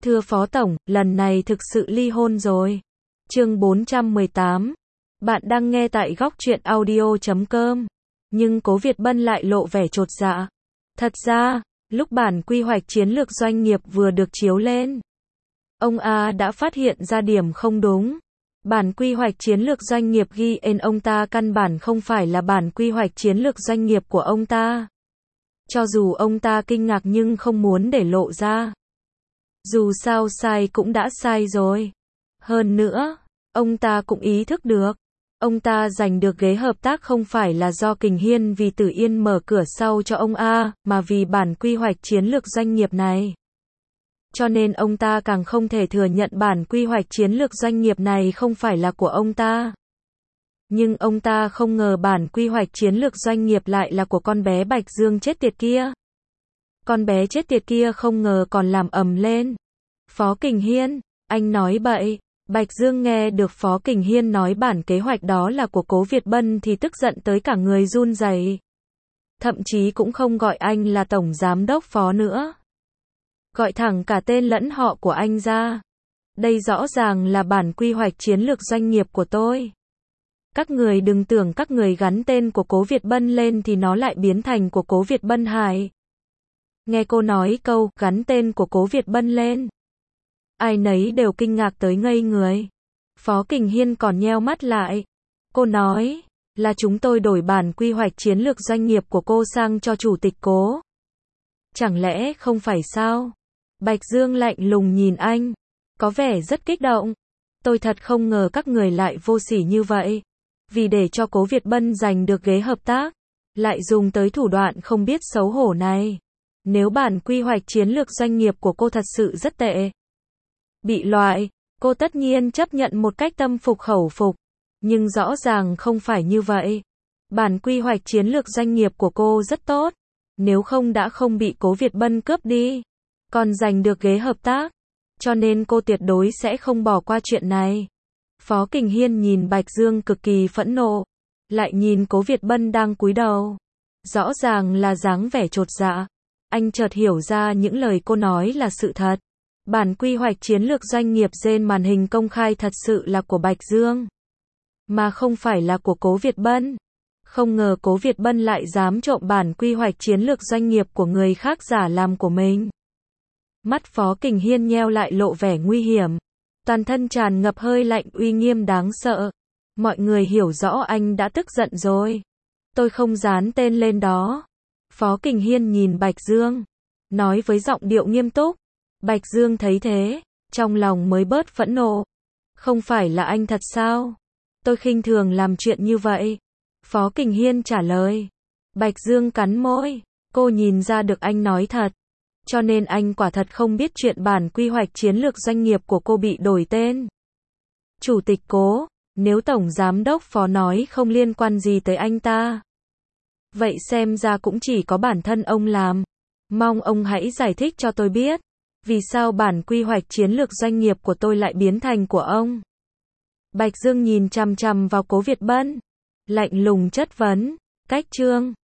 Thưa Phó Tổng, lần này thực sự ly hôn rồi. Chương 418. Bạn đang nghe tại góc truyện audio.com. Nhưng Cố Việt Bân lại lộ vẻ chột dạ. Thật ra, lúc bản quy hoạch chiến lược doanh nghiệp vừa được chiếu lên, ông A đã phát hiện ra điểm không đúng. Bản quy hoạch chiến lược doanh nghiệp ghi tên ông ta căn bản không phải là bản quy hoạch chiến lược doanh nghiệp của ông ta. Cho dù ông ta kinh ngạc nhưng không muốn để lộ ra. Dù sao sai cũng đã sai rồi. Hơn nữa, ông ta cũng ý thức được, ông ta giành được ghế hợp tác không phải là do Kình Hiên vì Tử Yên mở cửa sau cho ông A, mà vì bản quy hoạch chiến lược doanh nghiệp này. Cho nên ông ta càng không thể thừa nhận bản quy hoạch chiến lược doanh nghiệp này không phải là của ông ta. Nhưng ông ta không ngờ bản quy hoạch chiến lược doanh nghiệp lại là của con bé Bạch Dương chết tiệt kia. Con bé chết tiệt kia không ngờ còn làm ầm lên. Phó Kình Hiên, anh nói bậy. Bạch Dương nghe được Phó Kình Hiên nói bản kế hoạch đó là của Cố Việt Bân thì tức giận tới cả người run rẩy. Thậm chí cũng không gọi anh là Tổng Giám đốc Phó nữa. Gọi thẳng cả tên lẫn họ của anh ra. Đây rõ ràng là bản quy hoạch chiến lược doanh nghiệp của tôi. Các người đừng tưởng các người gắn tên của Cố Việt Bân lên thì nó lại biến thành của Cố Việt Bân Hải. Nghe cô nói câu gắn tên của Cố Việt Bân lên, ai nấy đều kinh ngạc tới ngây người. Phó Kình Hiên còn nheo mắt lại. Cô nói là chúng tôi đổi bản quy hoạch chiến lược doanh nghiệp của cô sang cho chủ tịch Cố. Chẳng lẽ không phải sao? Bạch Dương lạnh lùng nhìn anh, có vẻ rất kích động. Tôi thật không ngờ các người lại vô sỉ như vậy. Vì để cho Cố Việt Bân giành được ghế hợp tác, lại dùng tới thủ đoạn không biết xấu hổ này. Nếu bản quy hoạch chiến lược doanh nghiệp của cô thật sự rất tệ, bị loại, cô tất nhiên chấp nhận một cách tâm phục khẩu phục. Nhưng rõ ràng không phải như vậy. Bản quy hoạch chiến lược doanh nghiệp của cô rất tốt. Nếu không đã không bị Cố Việt Bân cướp đi, còn giành được ghế hợp tác. Cho nên cô tuyệt đối sẽ không bỏ qua chuyện này. Phó Kình Hiên nhìn Bạch Dương cực kỳ phẫn nộ. Lại nhìn Cố Việt Bân đang cúi đầu. Rõ ràng là dáng vẻ chột dạ. Anh chợt hiểu ra những lời cô nói là sự thật. Bản quy hoạch chiến lược doanh nghiệp trên màn hình công khai thật sự là của Bạch Dương, mà không phải là của Cố Việt Bân. Không ngờ Cố Việt Bân lại dám trộm bản quy hoạch chiến lược doanh nghiệp của người khác giả làm của mình. Mắt Phó Kình Hiên nheo lại lộ vẻ nguy hiểm. Toàn thân tràn ngập hơi lạnh uy nghiêm đáng sợ. Mọi người hiểu rõ anh đã tức giận rồi. Tôi không dán tên lên đó. Phó Kình Hiên nhìn Bạch Dương, nói với giọng điệu nghiêm túc. Bạch Dương thấy thế, trong lòng mới bớt phẫn nộ. Không phải là anh thật sao? Tôi khinh thường làm chuyện như vậy. Phó Kình Hiên trả lời. Bạch Dương cắn môi, cô nhìn ra được anh nói thật. Cho nên anh quả thật không biết chuyện bản quy hoạch chiến lược doanh nghiệp của cô bị đổi tên. Chủ tịch Cố, nếu Tổng Giám đốc Phó nói không liên quan gì tới anh ta, vậy xem ra cũng chỉ có bản thân ông làm. Mong ông hãy giải thích cho tôi biết, vì sao bản quy hoạch chiến lược doanh nghiệp của tôi lại biến thành của ông. Bạch Dương nhìn chằm chằm vào Cố Việt Bân, lạnh lùng chất vấn. Cách chương